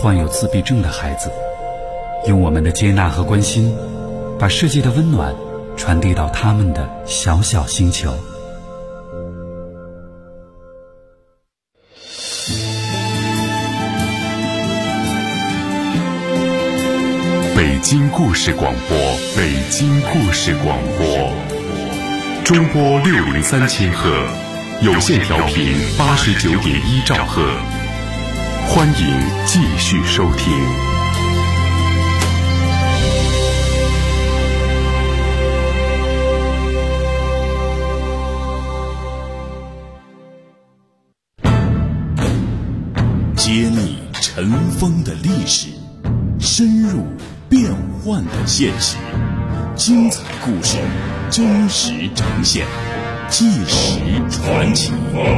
患有自闭症的孩子，用我们的接纳和关心，把世界的温暖传递到他们的小小星球。 北京故事广播，北京故事广播，中波603千赫，有线调频89.1兆赫，欢迎继续收听。 揭秘尘封的历史，深入变幻的现实，精彩故事真实呈现，纪实传奇。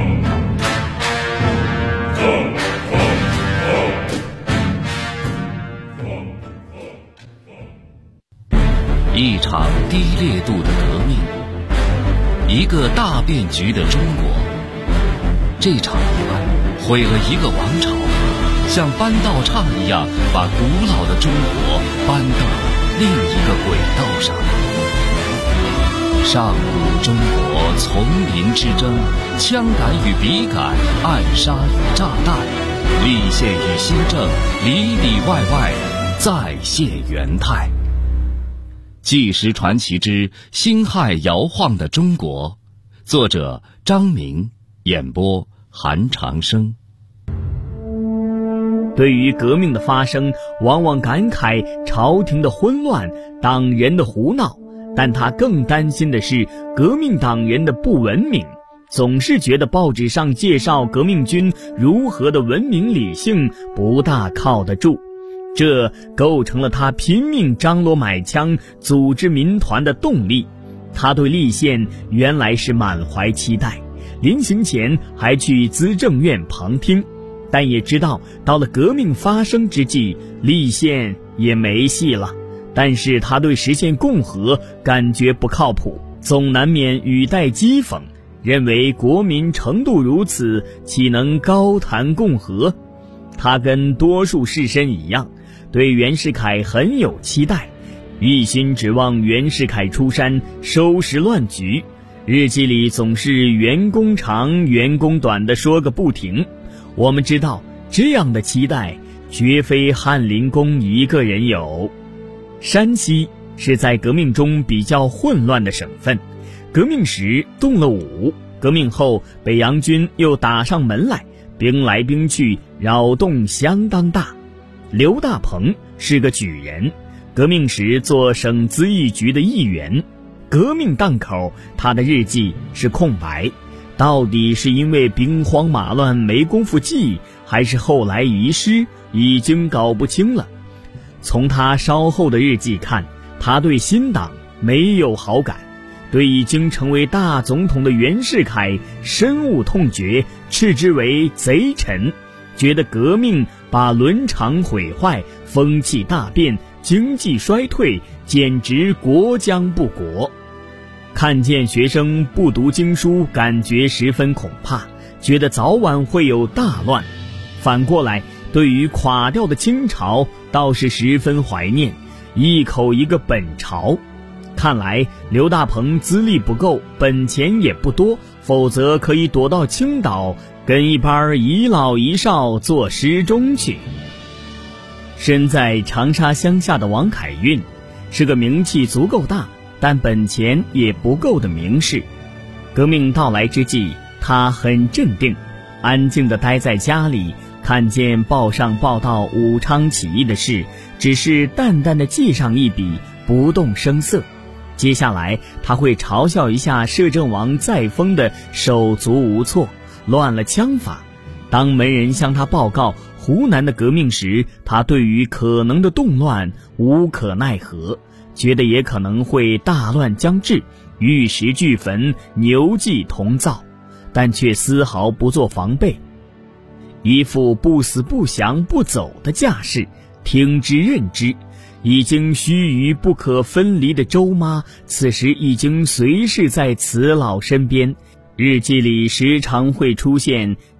一场低烈度的革命，一个大变局的中国。这场不安毁了一个王朝，像搬道岔一样把古老的中国搬到另一个轨道上。上古中国丛林之争，枪杆与笔杆，暗杀与炸弹，立宪与新政，里里外外再现元态。纪实传奇之辛亥摇晃的中国，作者张明，演播韩长生。 对于革命的发生，往往感慨朝廷的混乱，党人的胡闹，但他更担心的是革命党人的不文明，总是觉得报纸上介绍革命军如何的文明理性不大靠得住，这构成了他拼命张罗买枪组织民团的动力。他对立宪原来是满怀期待，临行前还去资政院旁听，但也知道到了革命发生之际，立宪也没戏了。但是他对实现共和感觉不靠谱，总难免语带讥讽，认为国民程度如此，岂能高谈共和？他跟多数士绅一样，对袁世凯很有期待，一心指望袁世凯出山收拾乱局，日记里总是袁公长袁公短地说个不停。我们知道这样的期待绝非翰林公一个人有。山西是在革命中比较混乱的省份，革命时动了武，革命后北洋军又打上门来，兵来兵去，扰动相当大。刘大鹏是个举人，革命时做省咨议局的议员，革命档口他的日记是空白，到底是因为兵荒马乱没工夫记，还是后来遗失，已经搞不清了。从他稍后的日记看，他对新党没有好感，对已经成为大总统的袁世凯深恶痛绝，斥之为贼臣，觉得革命把伦常毁坏，风气大变，经济衰退，简直国将不国。看见学生不读经书，感觉十分恐怕，觉得早晚会有大乱。反过来，对于垮掉的清朝倒是十分怀念，一口一个本朝。看来刘大鹏资历不够，本钱也不多，否则可以躲到青岛跟一班遗老遗少做师中去。身在长沙乡下的王凯运是个名气足够大，但本钱也不够的名士。革命到来之际，他很镇定，安静地待在家里，看见报上报道武昌起义的事，只是淡淡地记上一笔，不动声色。接下来他会嘲笑一下摄政王载沣的手足无措，乱了枪法。当门人向他报告湖南的革命时，他对于可能的动乱无可奈何，觉得也可能会大乱将至，玉石俱焚，牛祭同灶，但却丝毫不做防备，一副不死不降不走的架势，听之任之。已经须臾不可分离的周妈，此时已经随侍在慈老身边，日记里时常会出现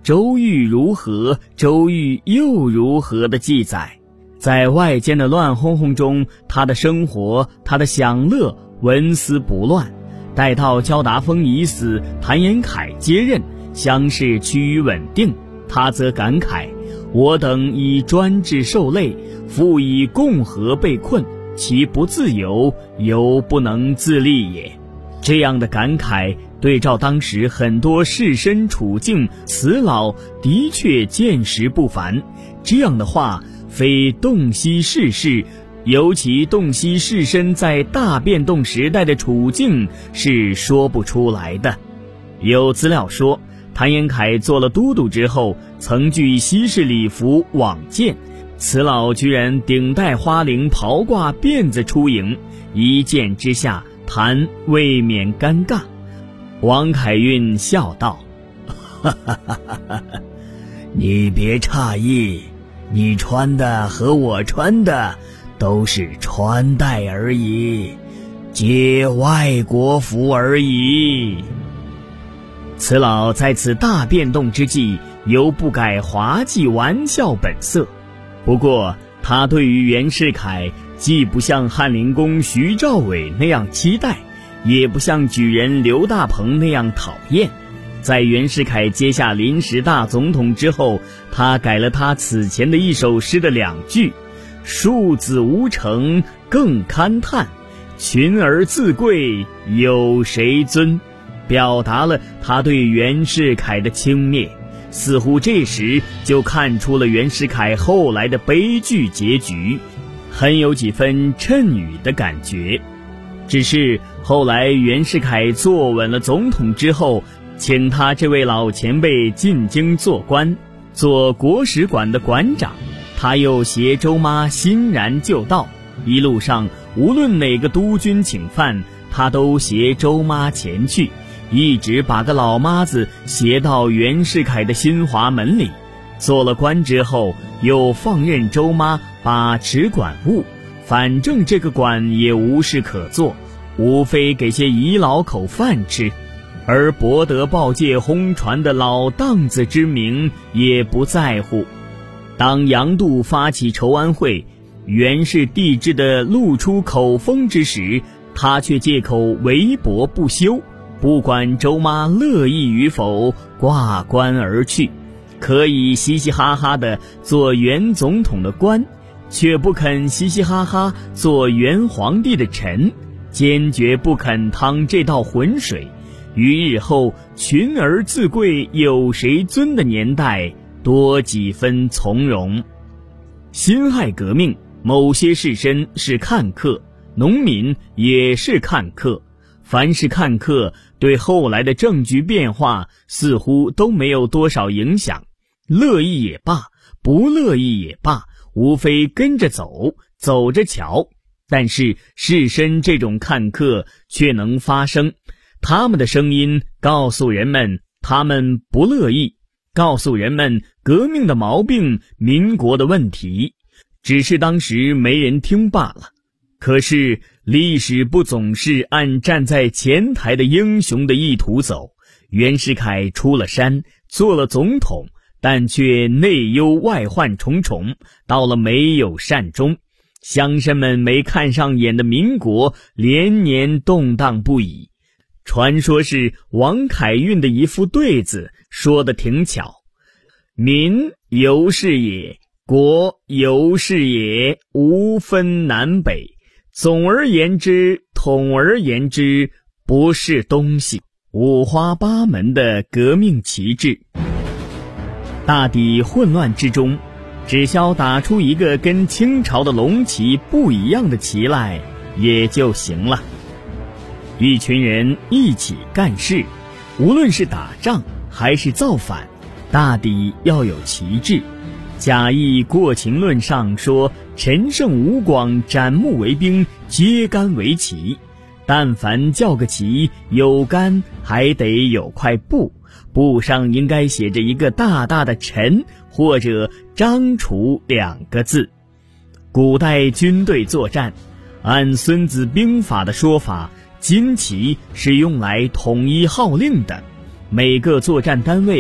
周瑜如何，周瑜又如何的记载。在外间的乱哄哄中，他的生活，他的享乐纹丝不乱。待到焦达峰已死，谭延闿接任，乡事趋于稳定，他则感慨：我等以专制受累，复以共和被困，其不自由，犹不能自立也。这样的感慨对照当时很多士绅处境，此老的确见识不凡。这样的话非洞悉世事，尤其洞悉士绅在大变动时代的处境，是说不出来的。有资料说，谭延闿做了都督之后，曾据西式礼服往见，此老居然顶戴花翎，袍挂辫子出迎，一见之下，谭未免尴尬。王凯运笑道：哈哈哈哈，你别诧异，你穿的和我穿的都是穿戴而已，皆外国服而已。此老在此大变动之际，犹不改滑稽玩笑本色。不过他对于袁世凯既不像翰林公徐兆伟那样期待，也不像举人刘大鹏那样讨厌。在袁世凯接下临时大总统之后，他改了他此前的一首诗的2句：庶子无成更堪叹，群而自贵有谁尊，表达了他对袁世凯的轻蔑。似乎这时就看出了袁世凯后来的悲剧结局，很有几分谶语的感觉。只是后来袁世凯坐稳了总统之后，请他这位老前辈进京做官，做国史馆的馆长，他又携周妈欣然就到，一路上无论哪个督军请饭，他都携周妈前去，一直把个老妈子携到袁世凯的新华门里。做了官之后，又放任周妈把持馆务，反正这个馆也无事可做，无非给些遗老口饭吃，而博得报界轰传的老荡子之名也不在乎。当杨度发起筹安会，袁氏帝制的露出口风之时，他却借口围脖不休，不管周妈乐意与否，挂冠而去，可以嘻嘻哈哈地做袁总统的官，却不肯嘻嘻哈哈做袁皇帝的臣，坚决不肯趟这道浑水。于日后群而自贵有谁尊的年代，多几分从容。辛亥革命，某些士绅是看客，农民也是看客，凡是看客，对后来的政局变化似乎都没有多少影响，乐意也罢，不乐意也罢，无非跟着走，走着瞧。但是士绅这种看客却能发声，他们的声音告诉人们他们不乐意，告诉人们革命的毛病，民国的问题，只是当时没人听罢了。可是历史不总是按站在前台的英雄的意图走，袁世凯出了山，做了总统，但却内忧外患重重，到了没有善终。乡绅们没看上眼的民国连年动荡不已。传说是王凯运的一副对子说得挺巧：民由是也，国由是也，无分南北，总而言之，统而言之，不是东西。五花八门的革命旗帜，大抵混乱之中，只消打出一个跟清朝的龙旗不一样的旗来也就行了。一群人一起干事，无论是打仗还是造反，大抵要有旗帜。贾谊过秦论上说，陈胜吴广斩木为兵，揭竿为旗。但凡叫个旗，有竿还得有块布，布上应该写着一个大大的陈或者张楚2个字。古代军队作战，按孙子兵法的说法，旌旗是用来统一号令的，每个作战单位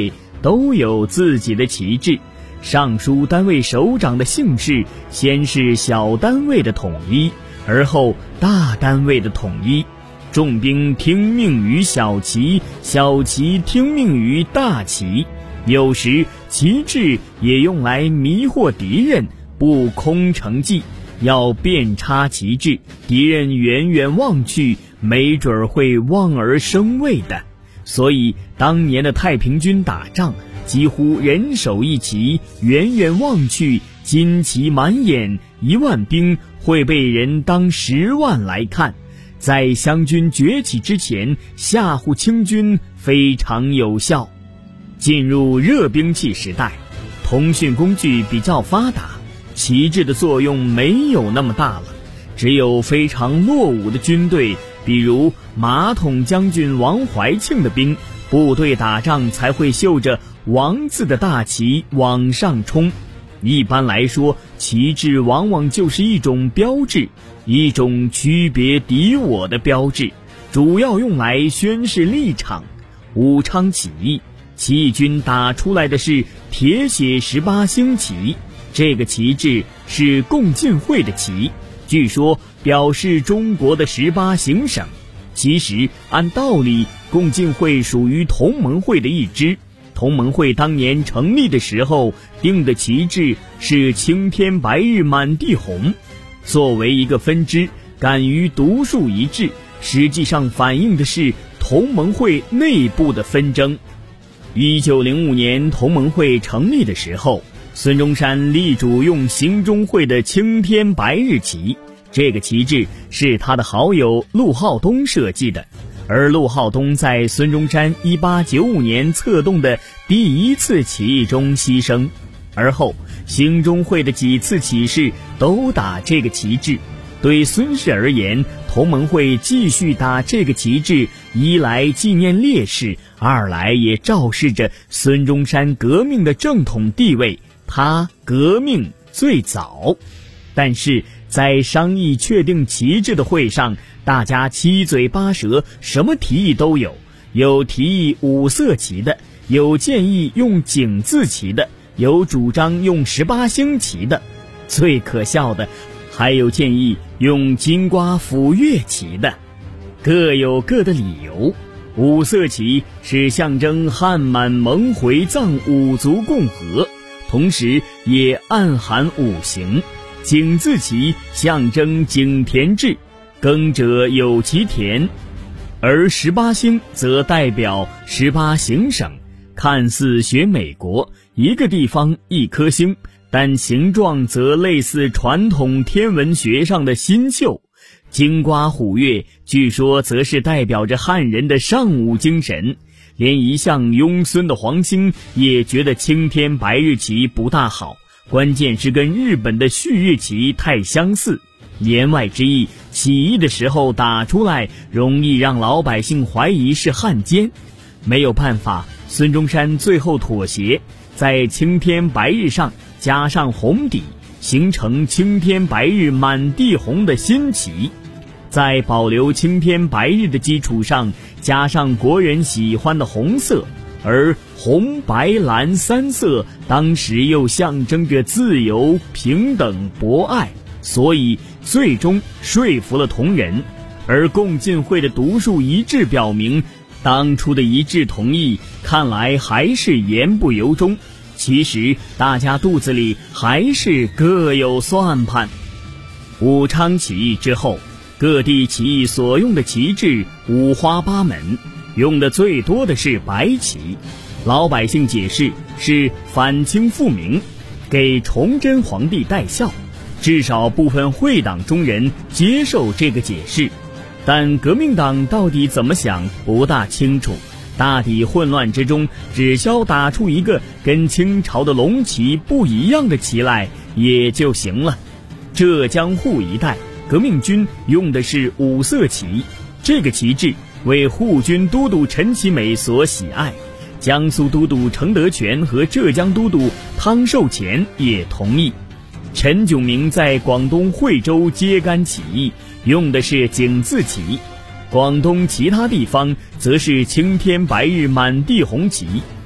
都有自己的旗帜，上书单位首长的姓氏，先是小单位的统一，而后大单位的统一。重兵听命于小旗，小旗听命于大旗。有时旗帜也用来迷惑敌人，布空城计，要遍插旗帜，敌人远远望去，没准会望而生畏的。所以当年的太平军打仗，几乎人手一旗，远远望去，旌旗满眼，1万兵会被人当10万来看。在湘军崛起之前，吓唬清军非常有效。进入热兵器时代，通讯工具比较发达，旗帜的作用没有那么大了。只有非常落伍的军队，比如马桶将军王怀庆的兵，部队打仗才会绣着王字的大旗往上冲。一般来说，旗帜往往就是一种标志，一种区别敌我的标志，主要用来宣示立场。武昌起义，起义军打出来的是铁血18星旗，这个旗帜是共进会的旗，据说表示中国的18行省。其实按道理，共进会属于同盟会的一支。同盟会当年成立的时候定的旗帜是青天白日满地红，作为一个分支，敢于独树一帜，实际上反映的是同盟会内部的纷争。1905年同盟会成立的时候，孙中山力主用兴中会的青天白日旗，这个旗帜是他的好友陆浩东设计的，而陆浩东在孙中山1895年策动的第一次起义中牺牲，而后兴中会的几次起事都打这个旗帜。对孙氏而言，同盟会继续打这个旗帜，一来纪念烈士，二来也昭示着孙中山革命的正统地位，他革命最早。但是在商议确定旗帜的会上，大家七嘴八舌，什么提议都有，有提议5色旗的，有建议用井字旗的，有主张用18星旗的，最可笑的还有建议用金瓜斧钺旗的，各有各的理由。5色旗是象征汉满蒙回藏5族共和，同时也暗含5行。井字旗象征井田制，耕者有其田，而18星则代表18行省，看似学美国，一个地方一颗星，但形状则类似传统天文学上的星宿。金瓜虎月据说则是代表着汉人的尚武精神，连一向拥孙的黄兴也觉得青天白日旗不大好，关键是跟日本的旭日旗太相似。言外之意，起义的时候打出来，容易让老百姓怀疑是汉奸。没有办法，孙中山最后妥协，在青天白日上加上红底，形成青天白日满地红的新旗。在保留青天白日的基础上，加上国人喜欢的红色，而红白蓝3色当时又象征着自由、平等、博爱，所以最终说服了同仁。而共进会的独树一帜表明，当初的一致同意看来还是言不由衷，其实大家肚子里还是各有算盘。武昌起义之后，各地起义所用的旗帜五花八门，用的最多的是白旗。老百姓解释是反清复明，给崇祯皇帝戴孝，至少部分会党中人接受这个解释。但革命党到底怎么想不大清楚，大抵混乱之中只消打出一个跟清朝的龙旗不一样的旗来也就行了。浙江沪一带革命军用的是5色旗，这个旗帜为沪军都督陈其美所喜爱，江苏都督程德全和浙江都督汤寿乾也同意。陈炯明在广东惠州揭竿起义，用的是井字旗，广东其他地方则是青天白日满地红旗。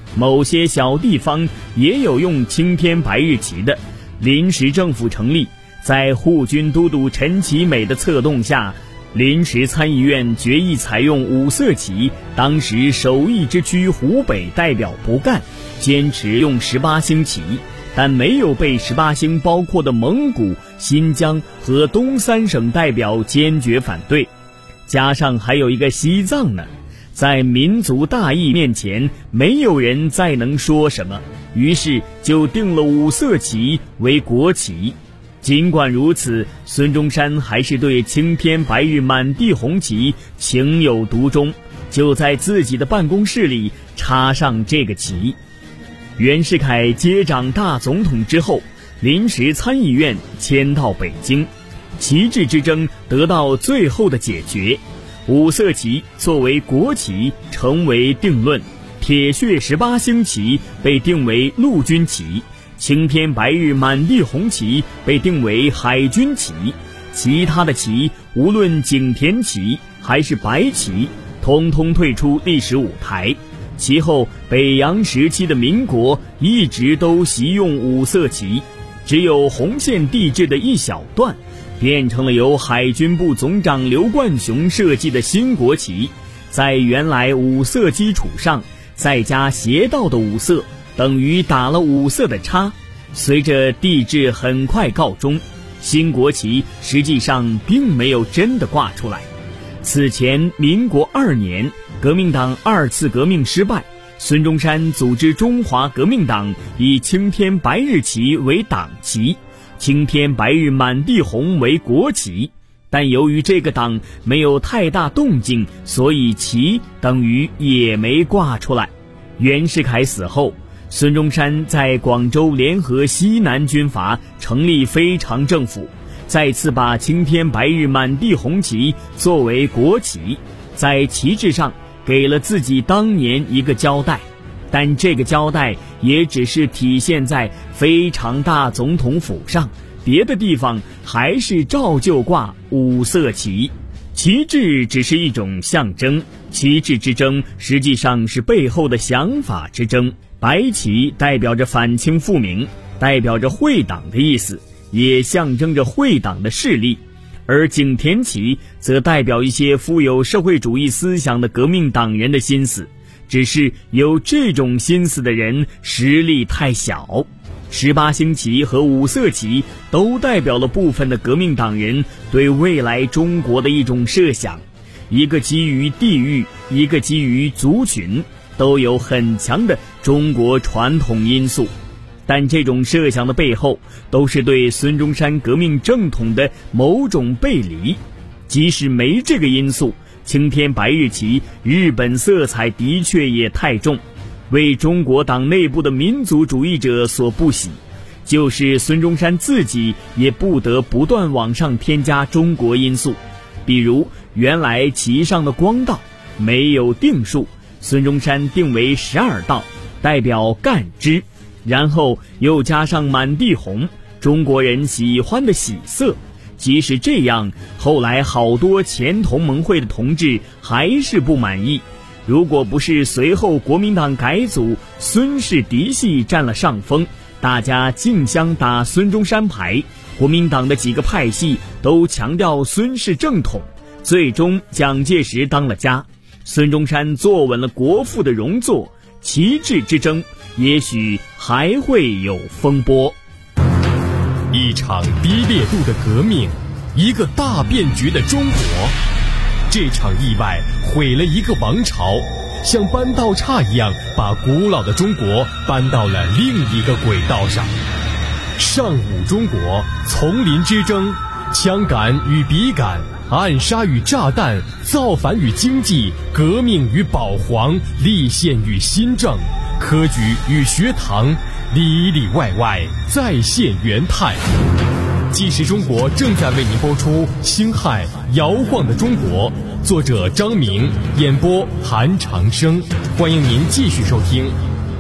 某些小地方也有用青天白日旗的。临时政府成立，在护军都督陈其美的策动下，临时参议院决议采用五色旗。当时首义之区湖北代表不干，坚持用18星旗，但没有被18星包括的蒙古、新疆和东3省代表坚决反对。加上还有一个西藏呢，在民族大义面前，没有人再能说什么，于是就定了五色旗为国旗。尽管如此，孙中山还是对青天白日满地红旗情有独钟，就在自己的办公室里插上这个旗。袁世凯接掌大总统之后，临时参议院迁到北京，旗帜之争得到最后的解决，五色旗作为国旗成为定论，铁血18星旗被定为陆军旗，青天白日满地红旗被定为海军旗，其他的旗无论景田旗还是白旗，统统退出历史舞台。其后北洋时期的民国一直都习用五色旗，只有红线地质的一小段变成了由海军部总长刘冠雄设计的新国旗，在原来五色基础上再加斜道的五色，等于打了五色的叉。随着地质很快告终，新国旗实际上并没有真的挂出来。此前民国2年，革命党2次革命失败，孙中山组织中华革命党，以青天白日旗为党旗，青天白日满地红为国旗。但由于这个党没有太大动静，所以旗等于也没挂出来。袁世凯死后，孙中山在广州联合西南军阀，成立非常政府，再次把青天白日满地红旗作为国旗，在旗帜上给了自己当年一个交代，但这个交代也只是体现在非常大总统府上，别的地方还是照旧挂五色旗。旗帜只是一种象征，旗帜之争实际上是背后的想法之争。白旗代表着反清复明，代表着会党的意思，也象征着会党的势力，而景田旗则代表一些富有社会主义思想的革命党人的心思，只是有这种心思的人实力太小。18星旗和五色旗都代表了部分的革命党人对未来中国的一种设想，一个基于地域，一个基于族群，都有很强的中国传统因素。但这种设想的背后都是对孙中山革命正统的某种背离。即使没这个因素，青天白日旗日本色彩的确也太重，为中国党内部的民族主义者所不喜，就是孙中山自己也不得不断往上添加中国因素。比如原来旗上的光道没有定数，孙中山定为12道，代表干支，然后又加上满地红，中国人喜欢的喜色。即使这样，后来好多前同盟会的同志还是不满意。如果不是随后国民党改组，孙氏嫡系占了上风，大家竞相打孙中山牌，国民党的几个派系都强调孙氏正统，最终蒋介石当了家，孙中山坐稳了国父的荣座，旗帜之争也许还会有风波。 一场低烈度的革命，一个大变局的中国。这场意外毁了一个王朝，像搬道岔一样把古老的中国搬到了另一个轨道上。上午中国，丛林之争，枪杆与笔杆，暗杀与炸弹，造反与经济，革命与保皇，立宪与新政，科举与学堂，里里外外再现元泰。纪实中国正在为您播出星海摇晃的中国，作者张明，演播韩长生，欢迎您继续收听。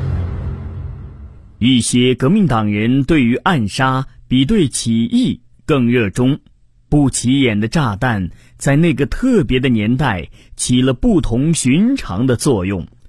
一些革命党人对于暗杀比对起义更热衷，不起眼的炸弹在那个特别的年代起了不同寻常的作用。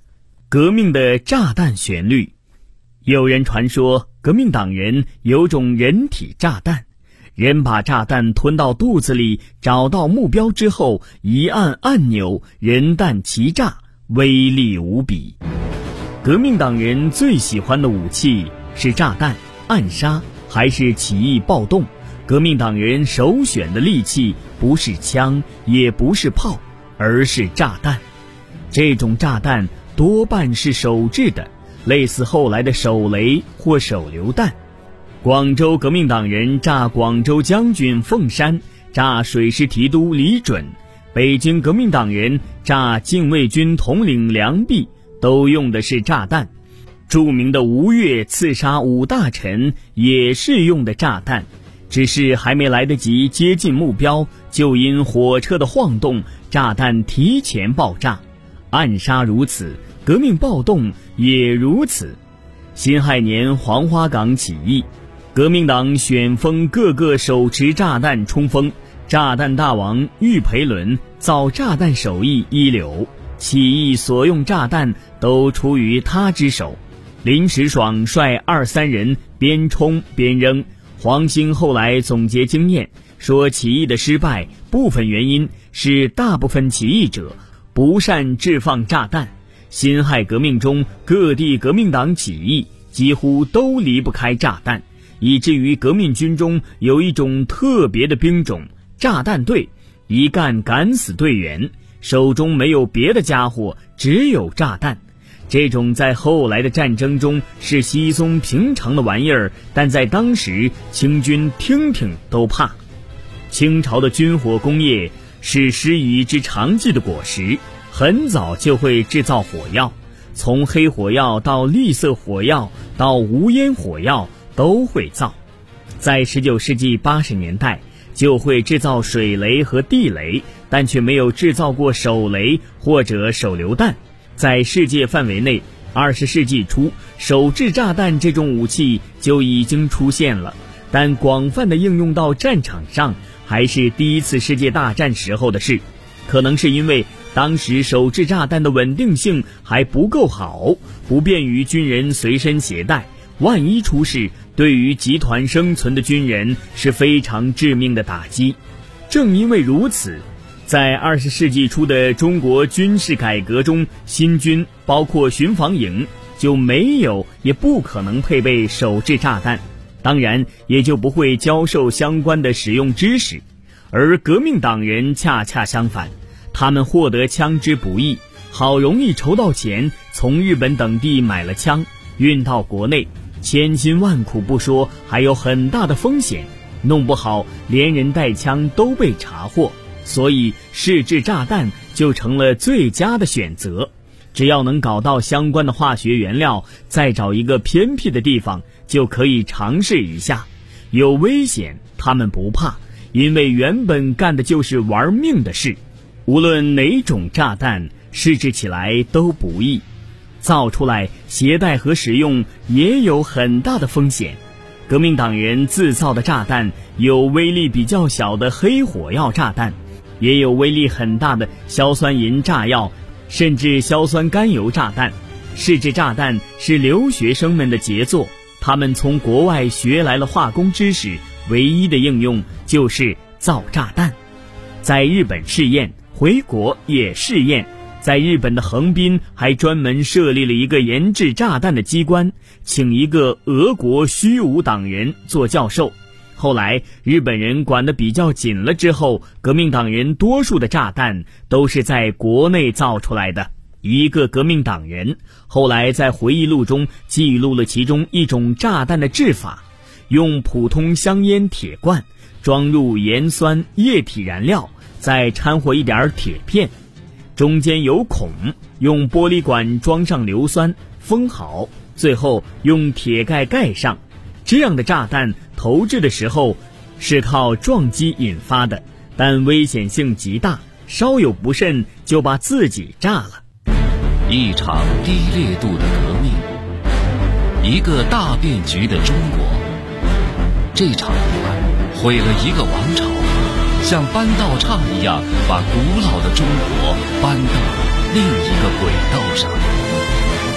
革命的炸弹旋律。有人传说革命党人有种人体炸弹，人把炸弹吞到肚子里，找到目标之后一按按钮，人弹齐炸，威力无比。革命党人最喜欢的武器是炸弹、暗杀还是起义暴动？革命党人首选的利器不是枪，也不是炮，而是炸弹。这种炸弹多半是手制的，类似后来的手雷或手榴弹。广州革命党人炸广州将军凤山，炸水师提督李准；北京革命党人炸禁卫军统领梁璧，都用的是炸弹。著名的吴越刺杀5大臣也是用的炸弹，只是还没来得及接近目标，就因火车的晃动，炸弹提前爆炸。暗杀如此，革命暴动也如此。辛亥年黄花岗起义，革命党选封各个手持炸弹冲锋，炸弹大王郁培伦造炸弹手艺一流，起义所用炸弹都出于他之手。林时爽率2-3人边冲边扔。黄兴后来总结经验，说起义的失败部分原因是大部分起义者不善置放炸弹。辛亥革命中各地革命党起义几乎都离不开炸弹，以至于革命军中有一种特别的兵种炸弹队，一干赶死队员，手中没有别的家伙，只有炸弹。这种在后来的战争中是稀松平常的玩意儿，但在当时清军听听都怕。清朝的军火工业是师夷之长技的果实，很早就会制造火药，从黑火药到绿色火药到无烟火药都会造。在19世纪80年代就会制造水雷和地雷，但却没有制造过手雷或者手榴弹。在世界范围内，20世纪初手制炸弹这种武器就已经出现了，但广泛的应用到战场上还是第一次世界大战时候的事。可能是因为当时手制炸弹的稳定性还不够好，不便于军人随身携带，万一出事，对于集团生存的军人是非常致命的打击。正因为如此，在20世纪初的中国军事改革中，新军包括巡防营就没有也不可能配备手制炸弹，当然也就不会教授相关的使用知识。而革命党人恰恰相反，他们获得枪支不易，好容易筹到钱，从日本等地买了枪，运到国内，千辛万苦不说，还有很大的风险，弄不好连人带枪都被查获。所以试制炸弹就成了最佳的选择，只要能搞到相关的化学原料，再找一个偏僻的地方就可以尝试一下。有危险他们不怕，因为原本干的就是玩命的事。无论哪种炸弹试制起来都不易，造出来携带和使用也有很大的风险。革命党人自造的炸弹有威力比较小的黑火药炸弹，也有威力很大的硝酸银炸药，甚至硝酸甘油炸弹。试制炸弹是留学生们的杰作，他们从国外学来了化工知识，唯一的应用就是造炸弹。在日本试验，回国也试验，在日本的横滨还专门设立了一个研制炸弹的机关，请一个俄国虚无党人做教授。后来日本人管得比较紧了之后，革命党人多数的炸弹都是在国内造出来的。一个革命党人后来在回忆录中记录了其中一种炸弹的制法，用普通香烟铁罐装入盐酸液体燃料，再掺和一点铁片，中间有孔，用玻璃管装上硫酸，封好，最后用铁盖盖上。这样的炸弹投掷的时候是靠撞击引发的，但危险性极大，稍有不慎就把自己炸了。 一场低烈度的革命，一个大变局的中国。这场意外毁了一个王朝，像搬道岔一样把古老的中国搬到了另一个轨道上。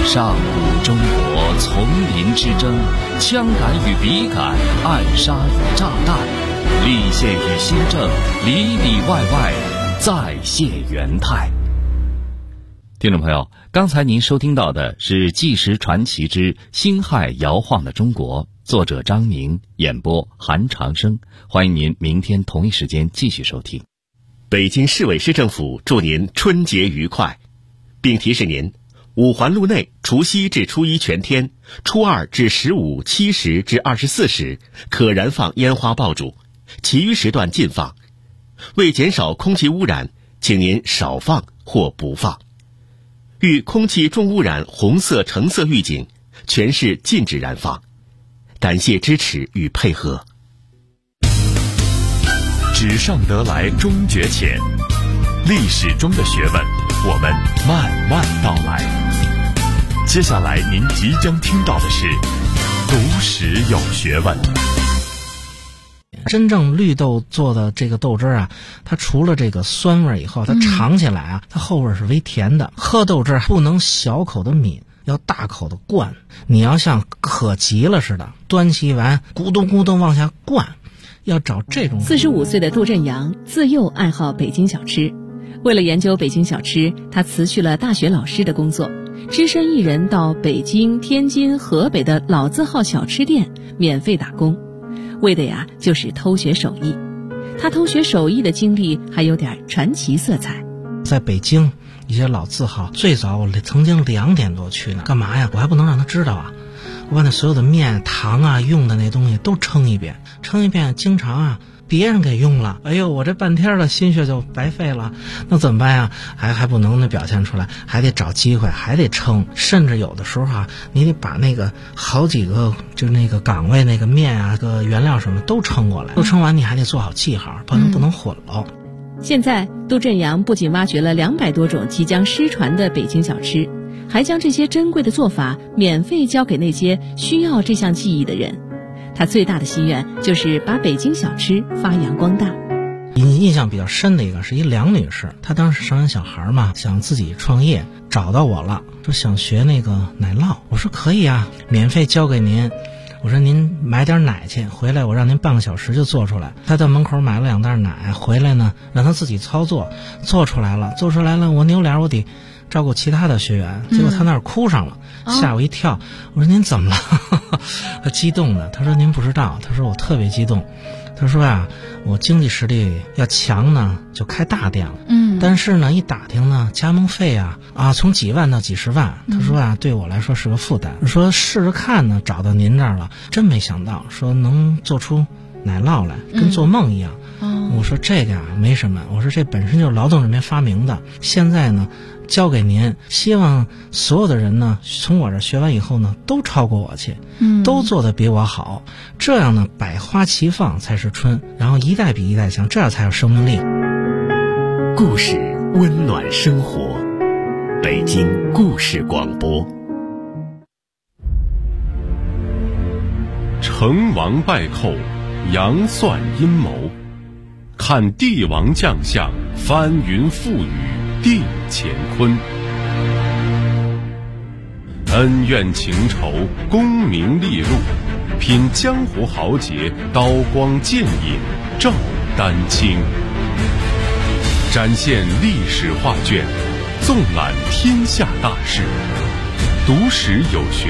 上古中国丛林之争，枪杆与笔杆，暗杀与炸弹，立宪与新政，里里外外，再现元态。听众朋友，刚才您收听到的是《纪实传奇之辛亥摇晃的中国》，作者张明，演播韩长生。欢迎您明天同一时间继续收听。 北京市委市政府祝您春节愉快，并提示您，五环路内除夕至初一全天，初二至15、7时至24时可燃放烟花爆竹，其余时段禁放。为减少空气污染，请您少放或不放。遇空气重污染红色、橙色预警，全市禁止燃放。感谢支持与配合。 纸上得来终觉浅，历史中的学问，我们慢慢道来。接下来您即将听到的是读史有学问。 真正绿豆做的这个豆汁啊，它除了这个酸味以后，它尝起来啊，它后味是微甜的。喝豆汁不能小口的抿，要大口的灌。你要像渴急了似的，端起碗咕咚咕咚往下灌，要找这种。 45岁的杜振阳自幼爱好北京小吃，为了研究北京小吃，他辞去了大学老师的工作，只身一人到北京、天津、河北的老字号小吃店免费打工。为的呀，就是偷学手艺。他偷学手艺的经历还有点传奇色彩。 在北京一些老字号，最早我曾经2点多去呢，干嘛呀？我还不能让他知道啊！我把那所有的面、糖啊、用的那东西都称一遍，经常啊别人给用了，哎呦，我这半天的心血就白费了，那怎么办呀？还不能表现出来，还得找机会，还得称，甚至有的时候啊，你得把那个好几个就那个岗位那个面啊、个原料什么都称过来，都称完你还得做好记号，不能混了。 现在杜振阳不仅挖掘了200多种即将失传的北京小吃，还将这些珍贵的做法免费教给那些需要这项技艺的人。他最大的心愿就是把北京小吃发扬光大。 印象比较深的一个是一梁女士，她当时生完小孩嘛，想自己创业，找到我了，说想学那个奶酪。我说可以啊，免费教给您。我说您买点奶去，回来我让您半个小时就做出来。他到门口买了2袋奶，回来呢让他自己操作，做出来了，我扭脸我得照顾其他的学员，结果他那儿哭上了，吓我一跳。我说您怎么了？他激动的，他说您不知道，他说我特别激动。他说啊，我经济实力要强呢，就开大店了。但是呢，一打听呢，加盟费啊从几万到几十万。他说啊，对我来说是个负担。说试着看呢，找到您这儿了，真没想到，说能做出奶酪来，跟做梦一样。我说这个啊没什么，我说这本身就是劳动人民发明的，现在呢交给您，希望所有的人呢从我这学完以后呢都超过我去，都做得比我好，这样呢百花齐放才是春，然后一代比一代强，这样才有生命力。 故事温暖生活，北京故事广播。 成王败寇，杨算阴谋，看帝王将相，翻云覆雨，定乾坤。恩怨情仇，功名利禄，品江湖豪杰，刀光剑影，照丹青。展现历史画卷，纵览天下大事，读史有学。